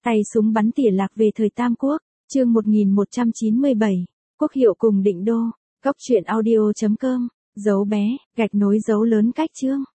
Tay súng bắn tỉa lạc về thời Tam Quốc, chương 1197, quốc hiệu cùng định đô, góc truyện audio.com, dấu bé, gạch nối dấu lớn cách chương.